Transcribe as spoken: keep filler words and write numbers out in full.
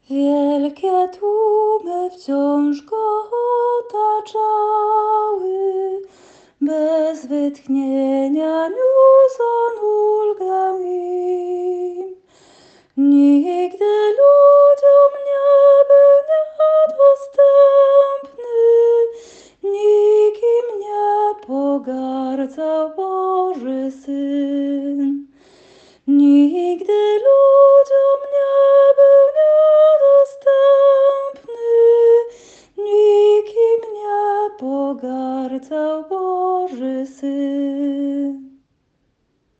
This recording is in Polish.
Wielkie tłumy wciąż go otaczały, bez wytchnienia niósł on ulgę im. Nigdy ludziom nie był niedostępny, nikim nie pogardzał Boży Syn.